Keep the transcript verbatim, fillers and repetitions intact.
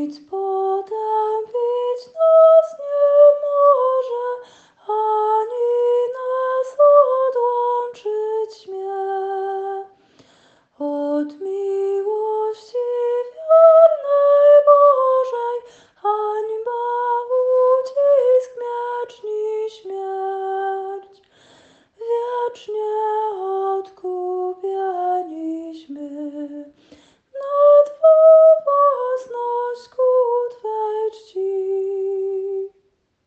Nic potępić nas nie może, ani nas odłączyć śmie od miłości wiernej Bożej, hańby